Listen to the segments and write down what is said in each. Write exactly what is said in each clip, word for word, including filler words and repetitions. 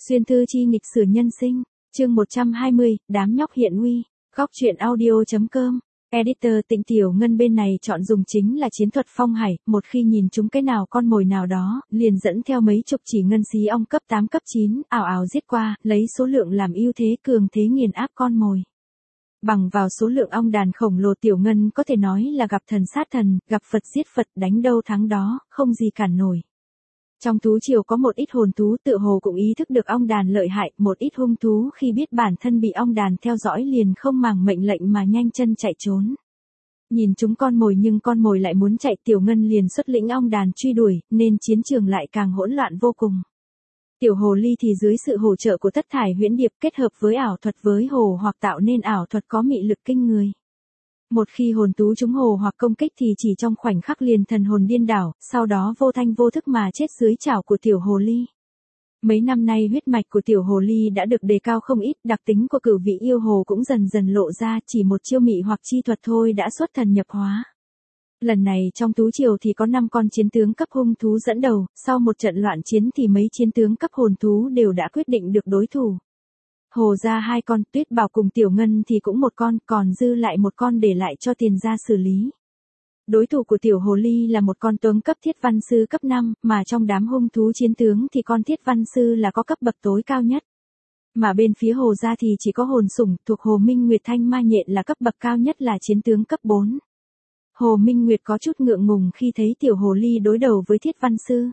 Xuyên thư chi nghịch sử nhân sinh, chương một trăm hai mươi, đám nhóc hiện uy, góc truyện audio.com. Editor Tịnh Tiểu Ngân bên này chọn dùng chính là chiến thuật phong hải, một khi nhìn chúng cái nào con mồi nào đó, liền dẫn theo mấy chục chỉ ngân xí ong cấp tám cấp chín, ảo ảo giết qua, lấy số lượng làm ưu thế cường thế nghiền áp con mồi. Bằng vào số lượng ong đàn khổng lồ Tiểu Ngân có thể nói là gặp thần sát thần, gặp Phật giết Phật, đánh đâu thắng đó, không gì cản nổi. Trong thú triều có một ít hồn thú tự hồ cũng ý thức được ong đàn lợi hại, một ít hung thú khi biết bản thân bị ong đàn theo dõi liền không màng mệnh lệnh mà nhanh chân chạy trốn. Nhìn chúng con mồi nhưng con mồi lại muốn chạy, Tiểu Ngân liền xuất lĩnh ong đàn truy đuổi, nên chiến trường lại càng hỗn loạn vô cùng. Tiểu hồ ly thì dưới sự hỗ trợ của thất thải huyễn điệp kết hợp với ảo thuật với hồ hoặc tạo nên ảo thuật có mị lực kinh người. Một khi hồn thú trúng hồ hoặc công kích thì chỉ trong khoảnh khắc liền thần hồn điên đảo, sau đó vô thanh vô thức mà chết dưới chảo của tiểu hồ ly. Mấy năm nay huyết mạch của tiểu hồ ly đã được đề cao không ít, đặc tính của cửu vị yêu hồ cũng dần dần lộ ra, chỉ một chiêu mị hoặc chi thuật thôi đã xuất thần nhập hóa. Lần này trong thú triều thì có năm con chiến tướng cấp hung thú dẫn đầu, sau một trận loạn chiến thì mấy chiến tướng cấp hồn thú đều đã quyết định được đối thủ. Hồ ra hai con, Tuyết Bảo cùng Tiểu Ngân thì cũng một con, còn dư lại một con để lại cho tiền ra xử lý. Đối thủ của tiểu hồ ly là một con tướng cấp thiết văn sư cấp năm, mà trong đám hung thú chiến tướng thì con thiết văn sư là có cấp bậc tối cao nhất. Mà bên phía hồ ra thì chỉ có hồn sủng thuộc Hồ Minh Nguyệt Thanh Ma Nhện là cấp bậc cao nhất là chiến tướng cấp bốn. Hồ Minh Nguyệt có chút ngượng ngùng khi thấy tiểu hồ ly đối đầu với thiết văn sư.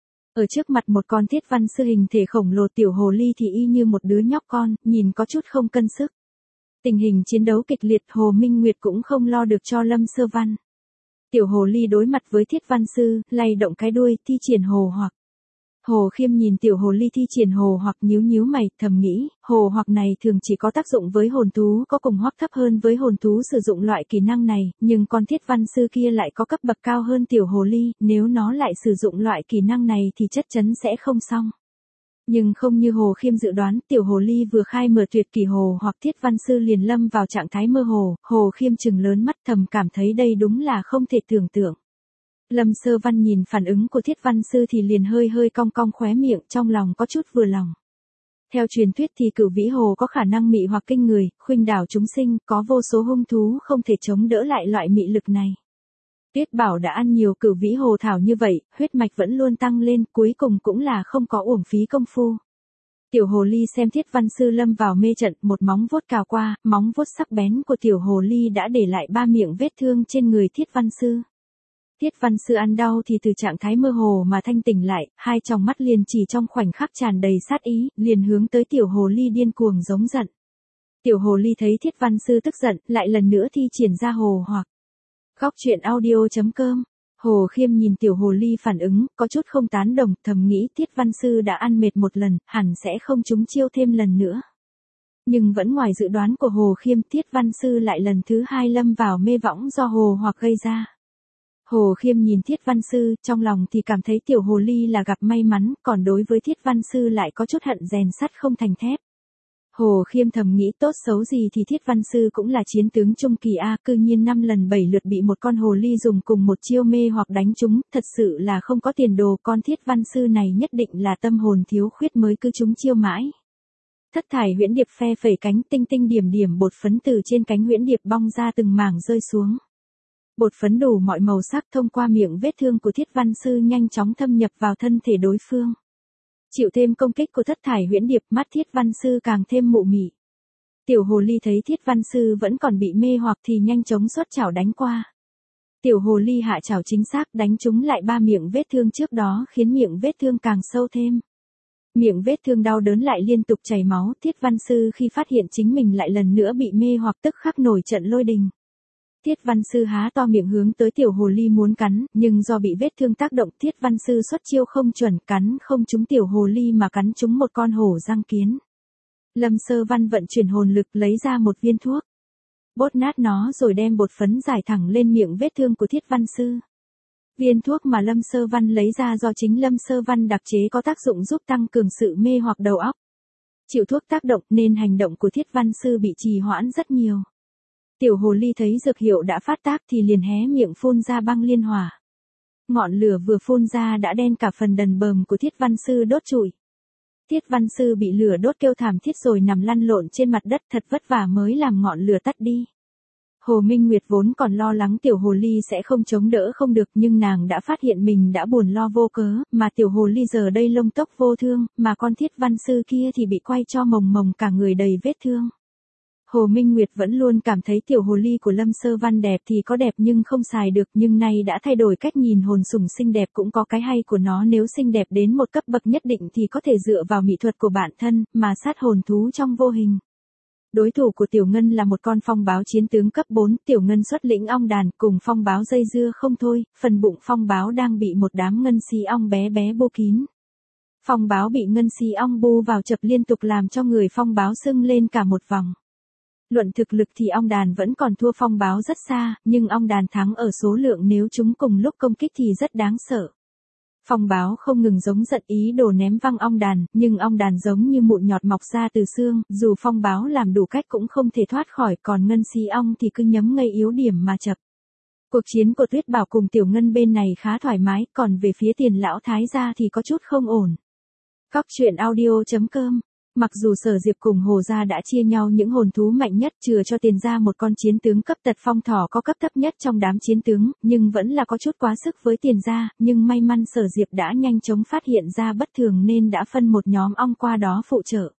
Ở trước mặt một con thiết văn sư hình thể khổng lồ, tiểu hồ ly thì y như một đứa nhóc con, nhìn có chút không cân sức. Tình hình chiến đấu kịch liệt, Hồ Minh Nguyệt cũng không lo được cho Lâm Sơ Văn. Tiểu hồ ly đối mặt với thiết văn sư, lay động cái đuôi, thi triển hồ hoặc. Hồ Khiêm nhìn tiểu hồ ly thi triển hồ hoặc nhíu nhíu mày, thầm nghĩ, hồ hoặc này thường chỉ có tác dụng với hồn thú có cùng hoặc thấp hơn với hồn thú sử dụng loại kỹ năng này, nhưng con thiết văn sư kia lại có cấp bậc cao hơn tiểu hồ ly, nếu nó lại sử dụng loại kỹ năng này thì chắc chắn sẽ không xong. Nhưng không như Hồ Khiêm dự đoán, tiểu hồ ly vừa khai mở tuyệt kỳ hồ hoặc thiết văn sư liền lâm vào trạng thái mơ hồ, Hồ Khiêm trừng lớn mắt thầm cảm thấy đây đúng là không thể tưởng tượng. Lâm Sơ Văn nhìn phản ứng của thiết văn sư thì liền hơi hơi cong cong khóe miệng, trong lòng có chút vừa lòng. Theo truyền thuyết thì cửu vĩ hồ có khả năng mị hoặc kinh người, khuynh đảo chúng sinh, có vô số hung thú không thể chống đỡ lại loại mị lực này. Tuyết Bảo đã ăn nhiều cửu vĩ hồ thảo như vậy, huyết mạch vẫn luôn tăng lên, cuối cùng cũng là không có uổng phí công phu. Tiểu hồ ly xem thiết văn sư lâm vào mê trận, một móng vuốt cào qua, móng vuốt sắc bén của tiểu hồ ly đã để lại ba miệng vết thương trên người thiết văn sư. Thiết văn sư ăn đau thì từ trạng thái mơ hồ mà thanh tỉnh lại, hai tròng mắt liền chỉ trong khoảnh khắc tràn đầy sát ý, liền hướng tới tiểu hồ ly điên cuồng giống giận. Tiểu hồ ly thấy thiết văn sư tức giận, lại lần nữa thi triển ra hồ hoặc. Góc truyện audio.com. Hồ Khiêm nhìn tiểu hồ ly phản ứng, có chút không tán đồng, thầm nghĩ thiết văn sư đã ăn mệt một lần, hẳn sẽ không trúng chiêu thêm lần nữa. Nhưng vẫn ngoài dự đoán của Hồ Khiêm, thiết văn sư lại lần thứ hai lâm vào mê võng do hồ hoặc gây ra. Hồ Khiêm nhìn thiết văn sư, trong lòng thì cảm thấy tiểu hồ ly là gặp may mắn, còn đối với thiết văn sư lại có chút hận rèn sắt không thành thép. Hồ Khiêm thầm nghĩ tốt xấu gì thì thiết văn sư cũng là chiến tướng trung kỳ A, cư nhiên năm lần bảy lượt bị một con hồ ly dùng cùng một chiêu mê hoặc đánh trúng, thật sự là không có tiền đồ, con thiết văn sư này nhất định là tâm hồn thiếu khuyết mới cứ trúng chiêu mãi. Thất thải huyễn điệp phe phẩy cánh, tinh tinh điểm điểm bột phấn từ trên cánh huyễn điệp bong ra từng mảng rơi xuống. Bột phấn đủ mọi màu sắc thông qua miệng vết thương của thiết văn sư nhanh chóng thâm nhập vào thân thể đối phương. Chịu thêm công kích của thất thải huyễn điệp, mắt thiết văn sư càng thêm mụ mị. Tiểu hồ ly thấy thiết văn sư vẫn còn bị mê hoặc thì nhanh chóng xuất chảo đánh qua. Tiểu hồ ly hạ chảo chính xác đánh trúng lại ba miệng vết thương trước đó khiến miệng vết thương càng sâu thêm. Miệng vết thương đau đớn lại liên tục chảy máu, thiết văn sư khi phát hiện chính mình lại lần nữa bị mê hoặc tức khắc nổi trận lôi đình. Thiết văn sư há to miệng hướng tới tiểu hồ ly muốn cắn, nhưng do bị vết thương tác động, thiết văn sư xuất chiêu không chuẩn, cắn không trúng tiểu hồ ly mà cắn trúng một con hổ răng kiến. Lâm Sơ Văn vận chuyển hồn lực lấy ra một viên thuốc, bóp nát nó rồi đem bột phấn giải thẳng lên miệng vết thương của thiết văn sư. Viên thuốc mà Lâm Sơ Văn lấy ra do chính Lâm Sơ Văn đặc chế có tác dụng giúp tăng cường sự mê hoặc đầu óc. Chịu thuốc tác động nên hành động của thiết văn sư bị trì hoãn rất nhiều. Tiểu hồ ly thấy dược hiệu đã phát tác thì liền hé miệng phun ra băng liên hỏa. Ngọn lửa vừa phun ra đã đen cả phần đần bờm của thiết văn sư đốt trụi. Tiết Văn Sư bị lửa đốt kêu thảm thiết rồi nằm lăn lộn trên mặt đất thật vất vả mới làm ngọn lửa tắt đi. Hồ Minh Nguyệt vốn còn lo lắng tiểu hồ ly sẽ không chống đỡ không được nhưng nàng đã phát hiện mình đã buồn lo vô cớ, mà tiểu hồ ly giờ đây lông tóc vô thương, mà con Thiết Văn Sư kia thì bị quay cho mồng mồng cả người đầy vết thương. Hồ Minh Nguyệt vẫn luôn cảm thấy tiểu hồ ly của Lâm Sơ Văn đẹp thì có đẹp nhưng không xài được, nhưng nay đã thay đổi cách nhìn, hồn sủng xinh đẹp cũng có cái hay của nó, nếu xinh đẹp đến một cấp bậc nhất định thì có thể dựa vào mỹ thuật của bản thân, mà sát hồn thú trong vô hình. Đối thủ của Tiểu Ngân là một con phong báo chiến tướng cấp bốn, Tiểu Ngân xuất lĩnh ong đàn cùng phong báo dây dưa không thôi, phần bụng phong báo đang bị một đám ngân si ong bé bé bô kín. Phong báo bị ngân si ong bu vào chập liên tục làm cho người phong báo sưng lên cả một vòng. Luận thực lực thì ong đàn vẫn còn thua phong báo rất xa, nhưng ong đàn thắng ở số lượng, nếu chúng cùng lúc công kích thì rất đáng sợ. Phong báo không ngừng giống giận ý đồ ném văng ong đàn, nhưng ong đàn giống như mụn nhọt mọc ra từ xương, dù phong báo làm đủ cách cũng không thể thoát khỏi, còn ngân si ong thì cứ nhấm ngây yếu điểm mà chập. Cuộc chiến của Tuyết Bảo cùng Tiểu Ngân bên này khá thoải mái, còn về phía Tiền lão thái gia thì có chút không ổn. Cóc truyện audio chấm com. Mặc dù Sở Diệp cùng Hồ gia đã chia nhau những hồn thú mạnh nhất, chừa cho Tiền gia một con chiến tướng cấp tật phong thỏ có cấp thấp nhất trong đám chiến tướng, nhưng vẫn là có chút quá sức với Tiền gia, nhưng may mắn Sở Diệp đã nhanh chóng phát hiện ra bất thường nên đã phân một nhóm ong qua đó phụ trợ.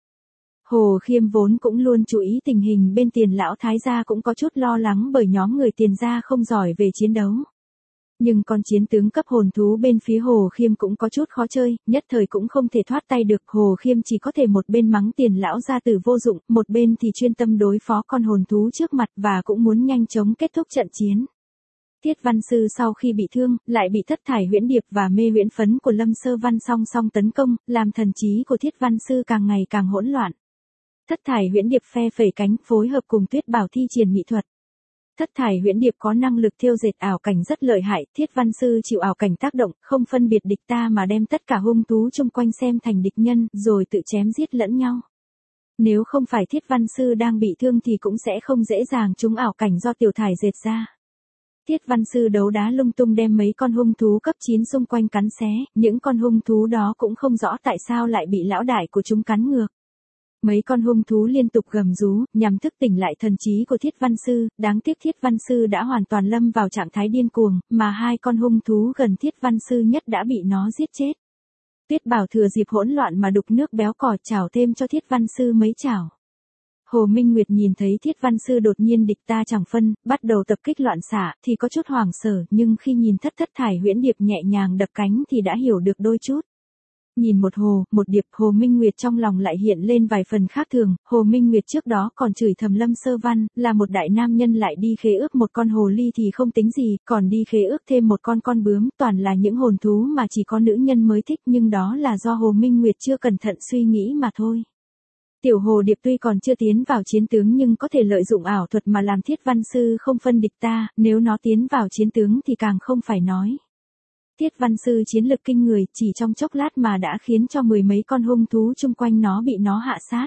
Hồ Khiêm vốn cũng luôn chú ý tình hình bên Tiền lão thái gia cũng có chút lo lắng bởi nhóm người Tiền gia không giỏi về chiến đấu. Nhưng con chiến tướng cấp hồn thú bên phía Hồ Khiêm cũng có chút khó chơi, nhất thời cũng không thể thoát tay được. Hồ Khiêm chỉ có thể một bên mắng Tiền lão gia tử vô dụng, một bên thì chuyên tâm đối phó con hồn thú trước mặt và cũng muốn nhanh chóng kết thúc trận chiến. Thiết Văn Sư sau khi bị thương, lại bị Thất Thải Huyễn Điệp và Mê Huyễn Phấn của Lâm Sơ Văn song song tấn công, làm thần trí của Thiết Văn Sư càng ngày càng hỗn loạn. Thất Thải Huyễn Điệp phe phẩy cánh, phối hợp cùng Tuyết Bảo thi triển mỹ thuật. Thất Thải Huyễn Điệp có năng lực thiêu dệt ảo cảnh rất lợi hại, Thiết Văn Sư chịu ảo cảnh tác động, không phân biệt địch ta mà đem tất cả hung thú chung quanh xem thành địch nhân, rồi tự chém giết lẫn nhau. Nếu không phải Thiết Văn Sư đang bị thương thì cũng sẽ không dễ dàng trúng ảo cảnh do tiểu thải dệt ra. Thiết Văn Sư đấu đá lung tung đem mấy con hung thú cấp chín xung quanh cắn xé, những con hung thú đó cũng không rõ tại sao lại bị lão đại của chúng cắn ngược. Mấy con hung thú liên tục gầm rú, nhằm thức tỉnh lại thần trí của Thiết Văn Sư, đáng tiếc Thiết Văn Sư đã hoàn toàn lâm vào trạng thái điên cuồng, mà hai con hung thú gần Thiết Văn Sư nhất đã bị nó giết chết. Tuyết Bảo thừa dịp hỗn loạn mà đục nước béo cò chảo thêm cho Thiết Văn Sư mấy chảo. Hồ Minh Nguyệt nhìn thấy Thiết Văn Sư đột nhiên địch ta chẳng phân, bắt đầu tập kích loạn xạ, thì có chút hoảng sở, nhưng khi nhìn Thất Thất Thải Huyễn Điệp nhẹ nhàng đập cánh thì đã hiểu được đôi chút. Nhìn một hồ, một điệp, Hồ Minh Nguyệt trong lòng lại hiện lên vài phần khác thường. Hồ Minh Nguyệt trước đó còn chửi thầm Lâm Sơ Văn, là một đại nam nhân lại đi khế ước một con hồ ly thì không tính gì, còn đi khế ước thêm một con con bướm, toàn là những hồn thú mà chỉ có nữ nhân mới thích, nhưng đó là do Hồ Minh Nguyệt chưa cẩn thận suy nghĩ mà thôi. Tiểu hồ điệp tuy còn chưa tiến vào chiến tướng nhưng có thể lợi dụng ảo thuật mà làm Thiết Văn Sư không phân địch ta, nếu nó tiến vào chiến tướng thì càng không phải nói. Thiết Văn Sư chiến lực kinh người, chỉ trong chốc lát mà đã khiến cho mười mấy con hung thú chung quanh nó bị nó hạ sát.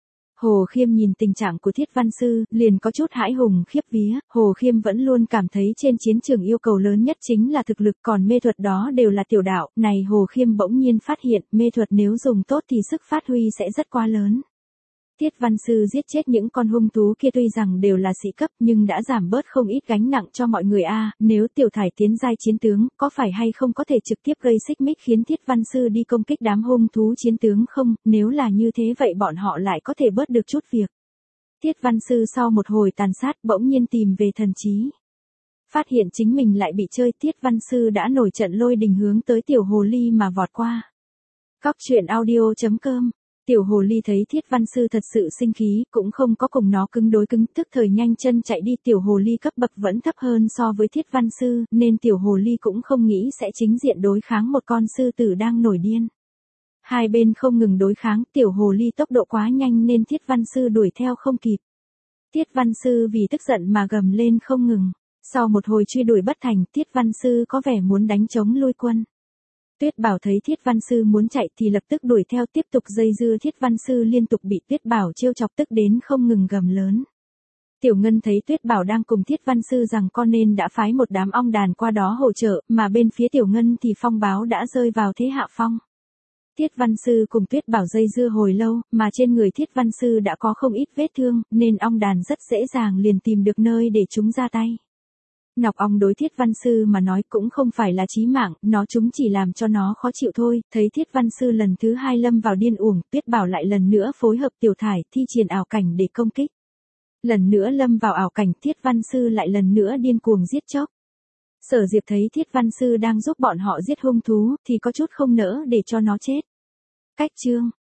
Hồ Khiêm nhìn tình trạng của Thiết Văn Sư, liền có chút hãi hùng khiếp vía. Hồ Khiêm vẫn luôn cảm thấy trên chiến trường yêu cầu lớn nhất chính là thực lực, còn mê thuật đó đều là tiểu đạo. Này Hồ Khiêm bỗng nhiên phát hiện, mê thuật nếu dùng tốt thì sức phát huy sẽ rất quá lớn. Thiết Văn Sư giết chết những con hung thú kia tuy rằng đều là sĩ cấp nhưng đã giảm bớt không ít gánh nặng cho mọi người a. À, nếu tiểu thải tiến giai chiến tướng, có phải hay không có thể trực tiếp gây xích mích khiến Thiết Văn Sư đi công kích đám hung thú chiến tướng không? Nếu là như thế vậy bọn họ lại có thể bớt được chút việc. Thiết Văn Sư sau một hồi tàn sát bỗng nhiên tìm về thần trí. Phát hiện chính mình lại bị chơi, Thiết Văn Sư đã nổi trận lôi đình hướng tới tiểu hồ ly mà vọt qua. Cóc truyện audio chấm com. Tiểu hồ ly thấy Thiết Văn Sư thật sự sinh khí, cũng không có cùng nó cứng đối cứng, tức thời nhanh chân chạy đi. Tiểu hồ ly cấp bậc vẫn thấp hơn so với Thiết Văn Sư, nên tiểu hồ ly cũng không nghĩ sẽ chính diện đối kháng một con sư tử đang nổi điên. Hai bên không ngừng đối kháng, tiểu hồ ly tốc độ quá nhanh nên Thiết Văn Sư đuổi theo không kịp. Thiết Văn Sư vì tức giận mà gầm lên không ngừng. Sau một hồi truy đuổi bất thành, Thiết Văn Sư có vẻ muốn đánh chống lui quân. Tuyết Bảo thấy Thiết Văn Sư muốn chạy thì lập tức đuổi theo tiếp tục dây dưa. Thiết Văn Sư liên tục bị Tuyết Bảo trêu chọc tức đến không ngừng gầm lớn. Tiểu Ngân thấy Tuyết Bảo đang cùng Thiết Văn Sư rằng con nên đã phái một đám ong đàn qua đó hỗ trợ, mà bên phía Tiểu Ngân thì phong báo đã rơi vào thế hạ phong. Thiết Văn Sư cùng Tuyết Bảo dây dưa hồi lâu, mà trên người Thiết Văn Sư đã có không ít vết thương, nên ong đàn rất dễ dàng liền tìm được nơi để chúng ra tay. Nọc ong đối Thiết Văn Sư mà nói cũng không phải là chí mạng, nó chúng chỉ làm cho nó khó chịu thôi. Thấy Thiết Văn Sư lần thứ hai lâm vào điên uổng, Tuyết Bảo lại lần nữa phối hợp Tiểu Thải thi triển ảo cảnh để công kích. Lần nữa lâm vào ảo cảnh, Thiết Văn Sư lại lần nữa điên cuồng giết chóc. Sở Diệp thấy Thiết Văn Sư đang giúp bọn họ giết hung thú, thì có chút không nỡ để cho nó chết. Cách chương